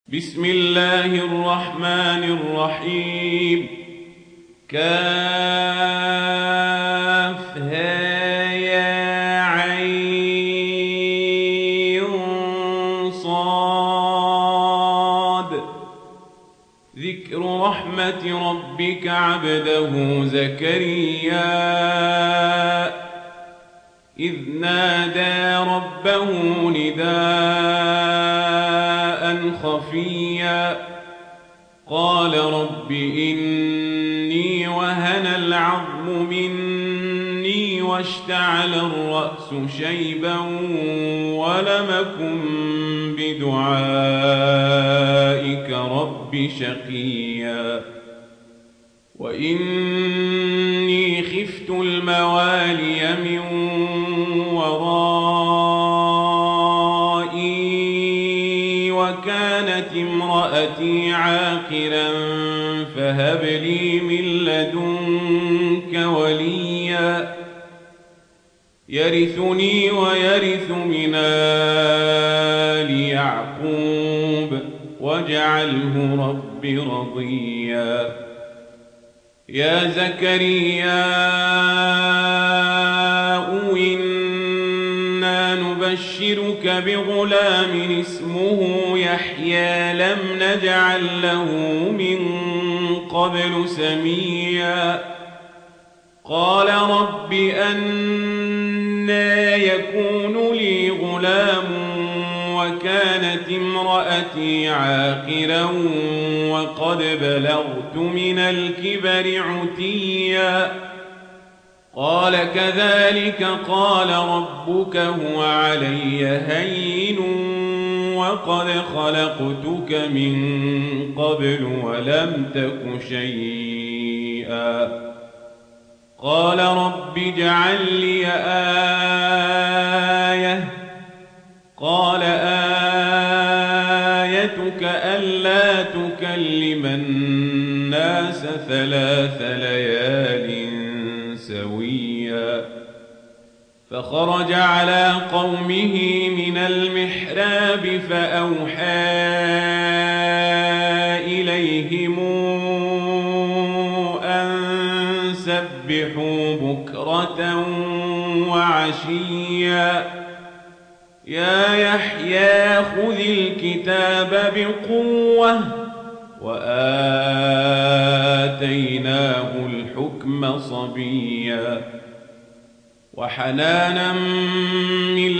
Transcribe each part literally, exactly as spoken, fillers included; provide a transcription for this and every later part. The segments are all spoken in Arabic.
بسم الله الرحمن الرحيم. كافها يا عين صاد. ذكر رحمة ربك عبده زكريا إذ نادى ربه نداء خفيا قال رب إني وهن العظم مني واشتعل الرأس شيبا ولم أكن بدعائك رب شقيا وإني خفت الموالي من ورائي وكانت امرأتي عاقرا فهب لي من لدنك وليا يرثني ويرث من آل يعقوب واجعله رب رضيا. يا زكريا إنا نبشرك بغلام اسمه يحيى لم نجعل له من قبل سميا قال رب أنى يكون لي غلام وكانت امرأتي عاقرا وقد بلغت من الكبر عتيا قال كذلك قال ربك هو علي هين وقد خلقتك من قبل ولم تك شيئا قال رب اجعل لي آية قال آيتك ألا تكلم الناس ثلاث ليال سويا فخرج على قومه من المحراب فأوحى إليهم أن سبحوا بكرة وعشيا يا يحيى خذ الكتاب بقوة وآتيناه الحكم صبيا وحنانا من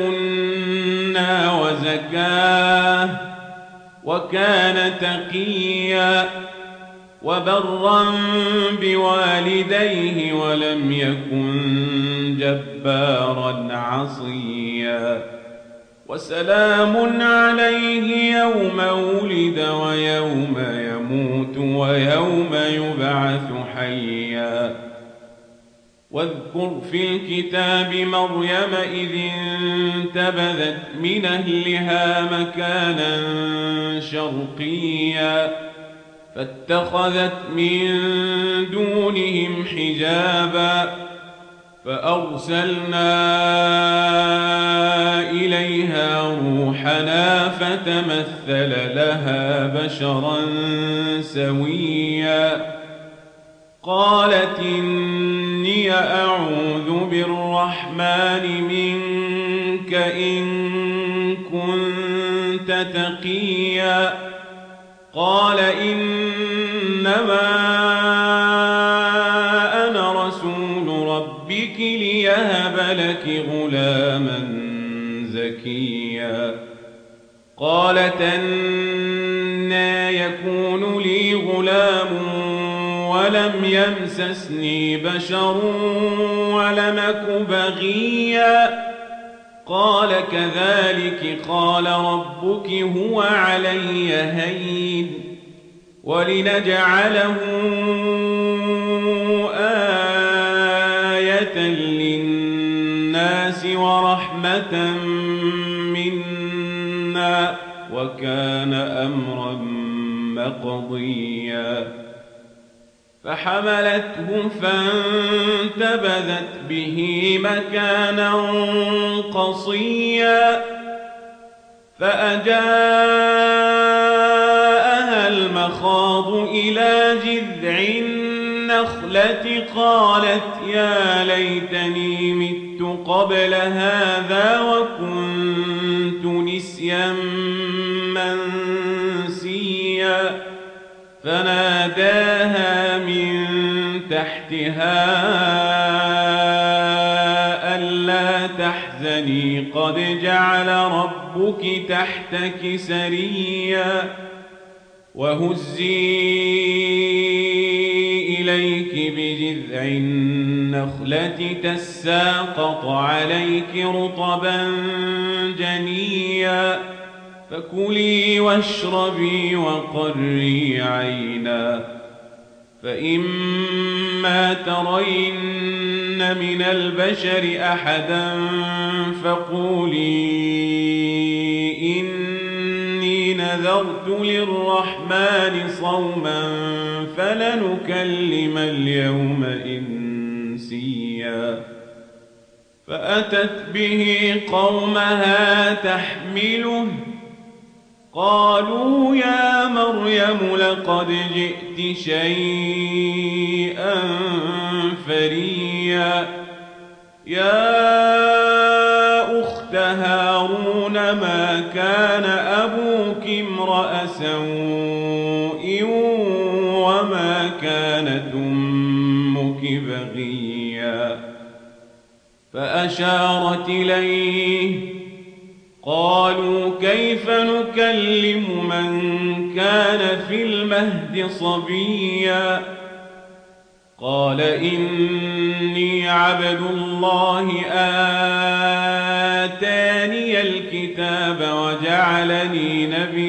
لدنا وزكاة وكان تقيا وبرا بوالديه ولم يكن جبارا عصيا وسلام عليه يوم ولد ويوم يموت ويوم يبعث حيا واذكر في الكتاب مريم إذ انتبذت من أهلها مكانا شرقيا فاتخذت من دونهم حجابا فأرسلنا إليها روحنا فتمثل لها بشرا سويا قالت إني أعوذ بالرحمن منك إن كنت تقيا قال إنما أنا رسول ربك ليهب لك غلاما زكيا قالت أنى يكون لي غلام ولم يمسسني بشر ولم أك بغيا قال كذلك قال ربك هو علي هين ولنجعله آية للناس ورحمة منا وكان أمرا مقضيا فحملته فانتبذت به مكانا قصيا فأجاء فأصعد إلى جذع النخلة قالت يا ليتني مت قبل هذا وكنت نسيا منسيا فناداها من تحتها ألا تحزني قد جعل ربك تحتك سريا وهزي إليك بجذع النخلة تساقط عليك رطبا جنيا فكلي واشربي وقري عينا فإما ترين من البشر أحدا فقولي إني نذرت للرحمن صوما فلنكلم اليوم إنسيا فأتت به قومها تحمله قالوا يا مريم لقد جئت شيئا فريا يا أخت هارون ما كان أبوك امرأ سوء وما كانت أمك بغيا فأشارت إليه قالوا كيف نكلم من كان في المهد صبيا قال إني عبد الله آتاني الكتاب وجعلني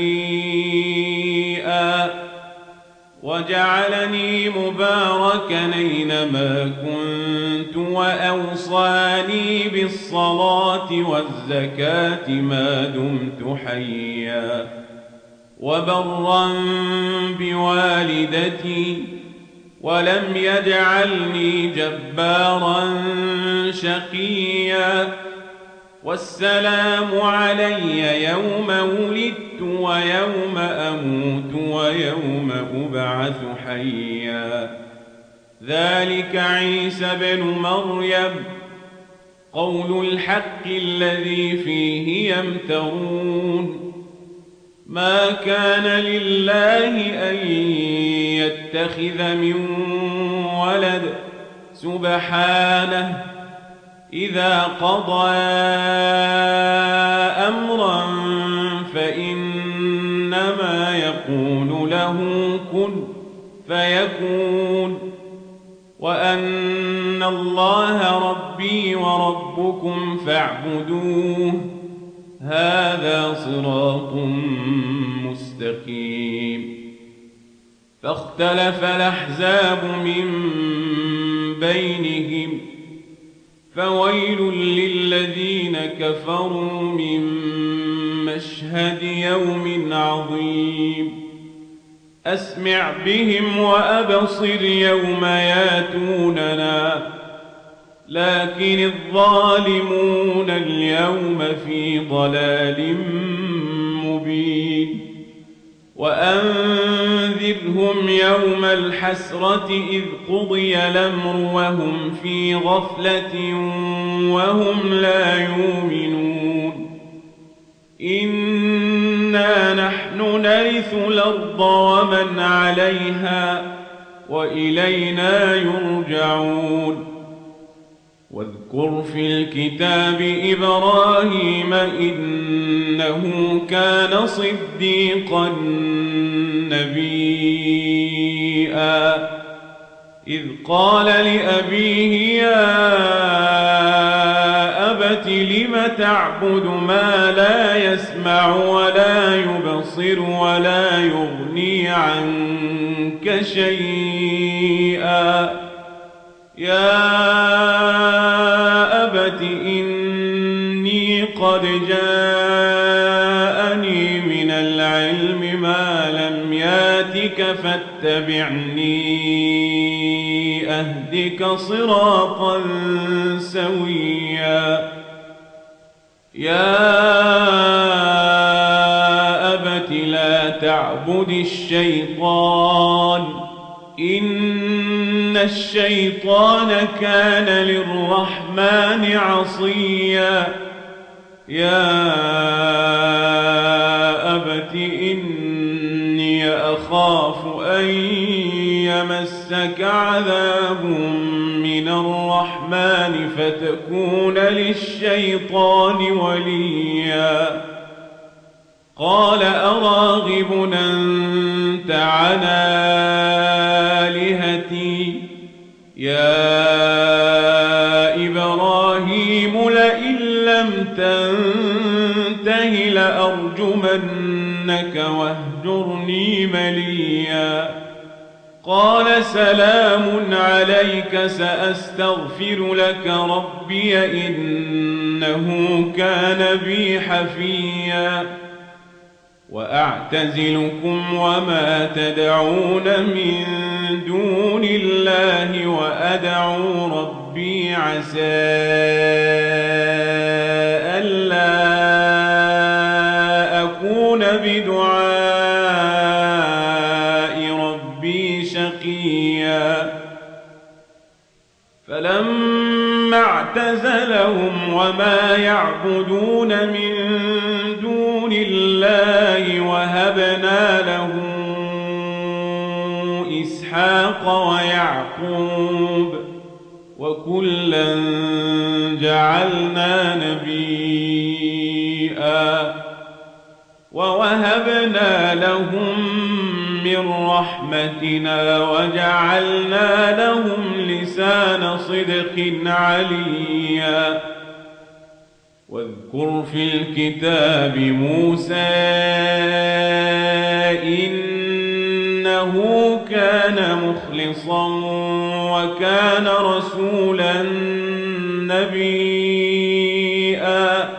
نبيا وجعلني مباركا أينما كنت وأوصاني بالصلاة والزكاة ما دمت حيا وبرا بوالدتي ولم يجعلني جبارا شقيا والسلام علي يوم ولدت ويوم أموت ويوم أبعث حيا ذلك عيسى بن مريم قول الحق الذي فيه يمترون ما كان لله أن يتخذ من ولد سبحانه إذا قضى أمرا فإنما يقول له كن فيكون وأن الله ربي وربكم فاعبدوه هذا صراط مستقيم فاختلف الأحزاب من بينهم فويل للذين كفروا من مشهد يوم عظيم أسمع بهم وأبصر يوم ياتوننا لكن الظالمون اليوم في ضلال مبين وأنذرهم يوم الحسرة إذ قضي الأمر وهم في غفلة وهم لا يؤمنون إنا نحن نرث الأرض ومن عليها وإلينا يرجعون واذكر في الكتاب إبراهيم إنه كان صديقا نبيا إذ قال لأبيه يا أبت لم تعبد ما لا يسمع ولا يبصر ولا يغني عنك شيئا يا أبت إني قد جاءني من العلم ما لم ياتك فاتبعني أهدك صراطا سويا يا أبت لا تعبد الشيطان إن الشيطان كان للرحمن عصيا يا أبت إني أخاف أن يمسك عذاب من الرحمن فتكون للشيطان وليا قال أراغب أنت عن آلهتي يا إبراهيم لئن لم تنته لأرجمنك واهجرني مليا قال سلام عليك سأستغفر لك ربي إنه كان بي حفيا وأعتزلكم وما تدعون من دون الله وأدعو ربي عسى ألا أكون بدعاء ربي شقيا فلما اعتزلهم وما يعبدون من دون الله وهبنا له إسحاق ويعقوب وكلا جعلنا نبيا ووهبنا لهم من رحمتنا وجعلنا لهم لسان صدق عليا واذكر في الكتاب موسى إنه كان مخلصا وكان رسولا نبيا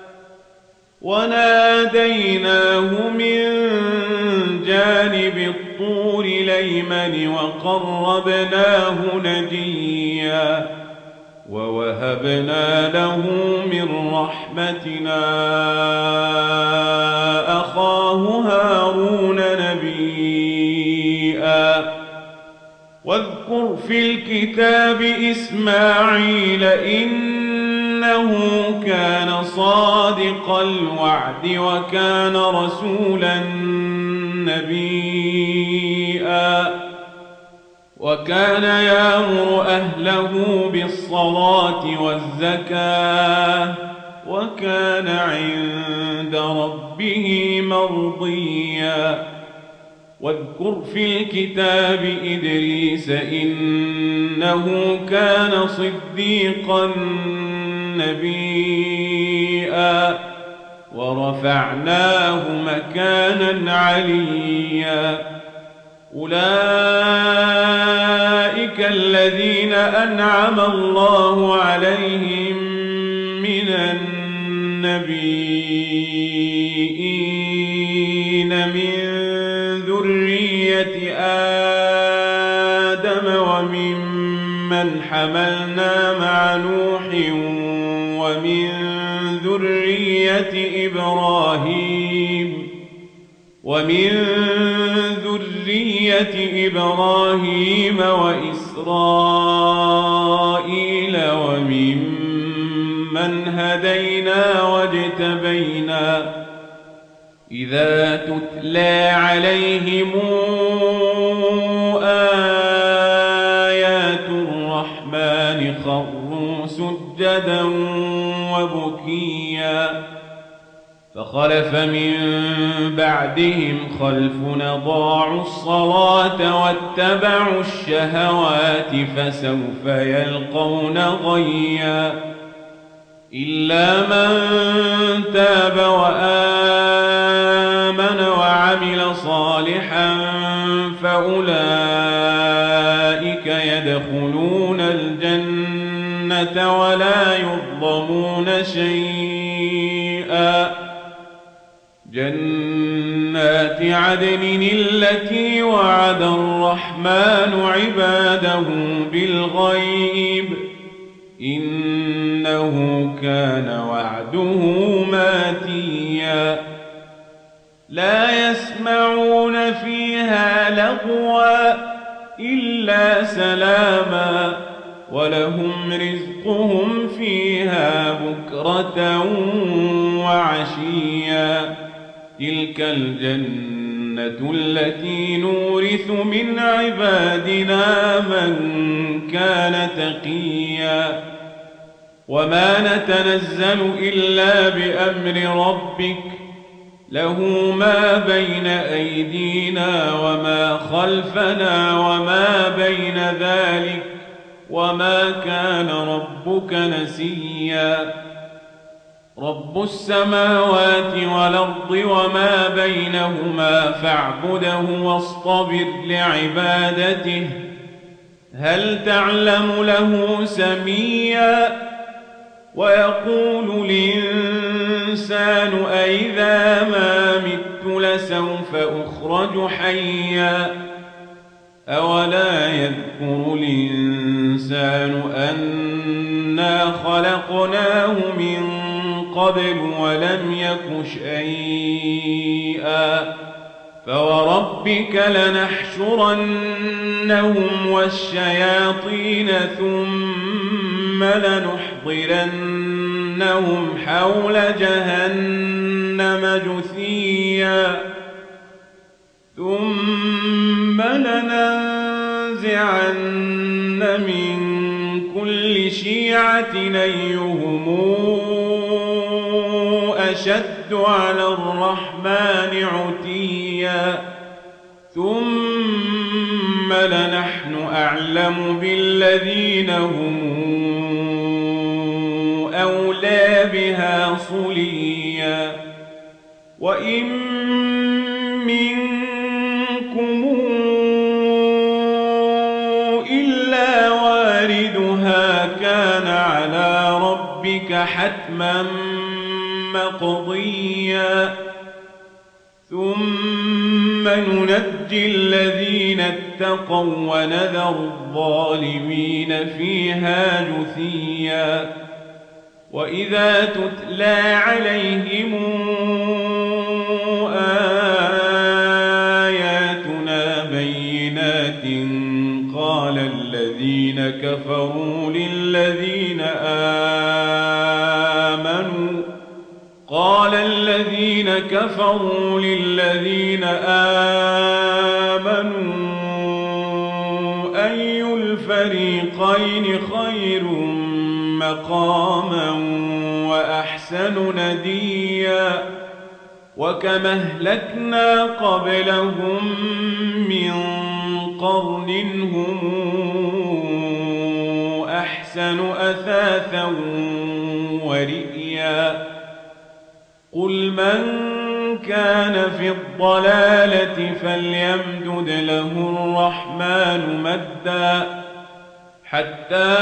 وناديناه من جانب الطور الأيمن وقربناه نجيا ووهبنا له من رحمتنا أخاه هارون نبيا واذكر في الكتاب إسماعيل إنه كان صادق الوعد وكان رسولا نبيا وكان يأمر أهله بالصلاة والزكاة وكان عند ربه مرضيا واذكر في الكتاب إدريس إنه كان صديقا نبيا ورفعناه مكانا عليا أولئك الذين أنعم الله عليهم من النبيين من ذرية آدم وممن حملنا مع نوح ومن ذرية إبراهيم ومن ذرية إبراهيم وإسرائيل وممن هدينا واجتبينا إذا تتلى عليهم آيات الرحمن خروا سجدا وبكيا فخلف من بعدهم خلف أضاعوا الصلاة واتبعوا الشهوات فسوف يلقون غيا إلا من تاب وآمن وعمل صالحا فأولئك يدخلون الجنة ولا يظلمون شيئا جنات عدن التي وعد الرحمن عباده بالغيب إنه كان وعده ماتيا لا يسمعون فيها لغوا إلا سلاما ولهم رزقهم فيها بكرة وعشيا تلك الجنة التي نورث من عبادنا من كان تقيا وما نتنزل إلا بأمر ربك له ما بين أيدينا وما خلفنا وما بين ذلك وما كان ربك نسيا رب السماوات والأرض وما بينهما فاعبده واصطبر لعبادته هل تعلم له سميا ويقول الإنسان أئذا ما مت لسوف أخرج حيا أولا يذكر الإنسان أنا خلقناه من قبل ولم يك شيئا فوربك لنحشرنهم والشياطين ثم لنحضرنهم حول جهنم جثيا ثم لننزعن من كل شيعة أيهم أشد على الرحمن عتيا ثم لنحن أعلم بالذين هم أولى بها صليا وإن منكم إلا واردها كان على ربك حتما مقضيا ثم ننجي الذين اتقوا ونذر الظالمين فيها جثيا وإذا تتلى عليهم آياتنا بينات قال الذين كفروا للذين آمنوا قال الذين كفروا للذين آمنوا أي الفريقين خير مقاما وأحسن نديا وكما أهلكنا قبلهم من قرن هم أحسن أثاثا ورئيا قل من كان في الضلالة فليمدد له الرحمن مدا حتى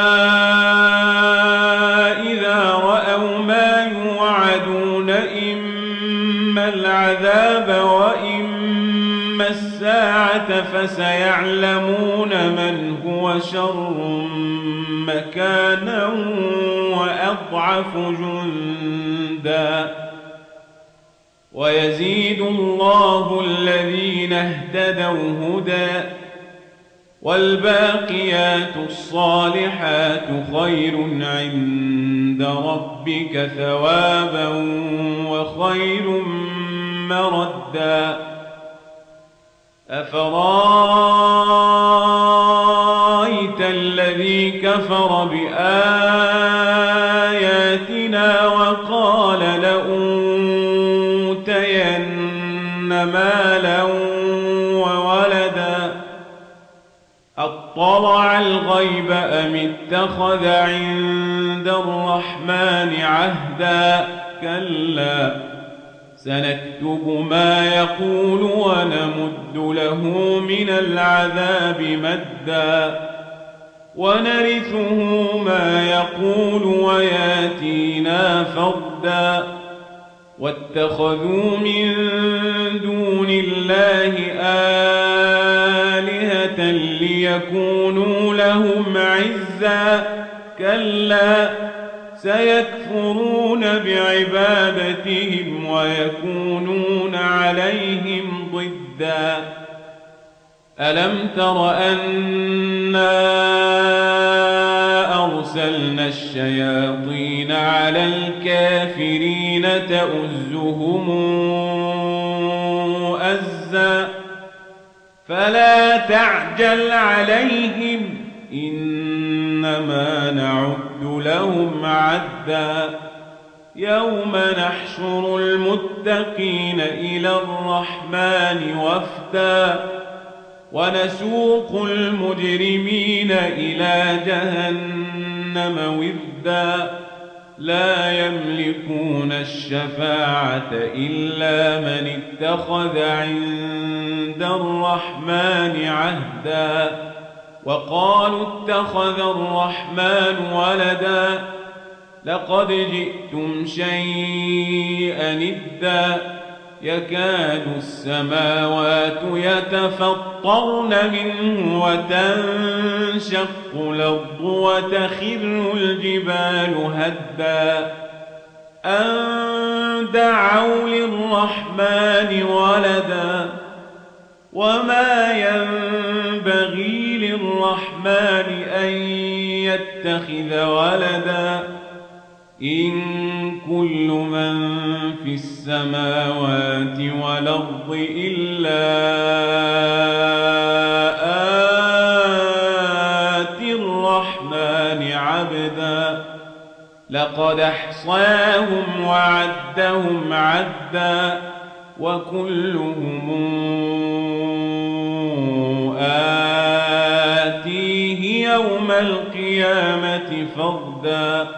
إذا رأوا ما يوعدون إما العذاب وإما الساعة فسيعلمون من هو شر مكانا وأضعف جندا ويزيد الله الذين اهتدوا هدى والباقيات الصالحات خير عند ربك ثوابا وخير مردا أفرأيت الذي كفر بآياتنا وقال لأوتين مالا وولدا أطلع الغيب أم اتخذ عند الرحمن عهدا كلا سنكتب ما يقول ونمد له من العذاب مدا ونرثه ما يقول وياتينا فردا واتخذوا من دون الله آلهة ليكونوا لهم عزا كلا سيكفرون بعبادتهم ويكونون عليهم ضدا ودا ألم تر أنا أرسلنا الشياطين على الكافرين تؤزهم أزا فلا تعجل عليهم إنما نعد لهم عدا يوم نحشر المتقين إلى الرحمن وفدا ونسوق المجرمين إلى جهنم وفدا لا يملكون الشفاعة إلا من اتخذ عند الرحمن عهدا وقالوا اتخذ الرحمن ولدا لقد جئتم شيئا إدا يكاد السماوات يتفطرن منه وتنشق الأرض وتخر الجبال هدا أن دعوا للرحمن ولدا وما ينبغي للرحمن أن يتخذ ولدا إن كل من في السماوات والأرض إلا آتي الرحمن عبدا لقد أحصاهم وعدهم عدا وكلهم آتيه يوم القيامة فردا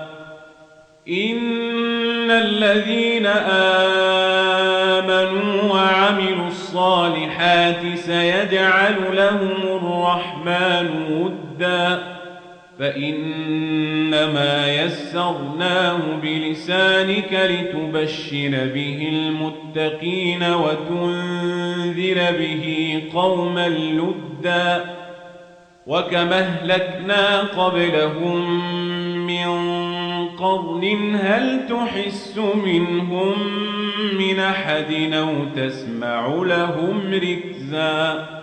إن الذين آمنوا وعملوا الصالحات سيجعل لهم الرحمن ودا فإنما يسرناه بلسانك لتبشر به المتقين وتنذر به قوما لدا وكما أهلكنا قبلهم من قرن هل تحس منهم من أحد أو تسمع لهم ركزا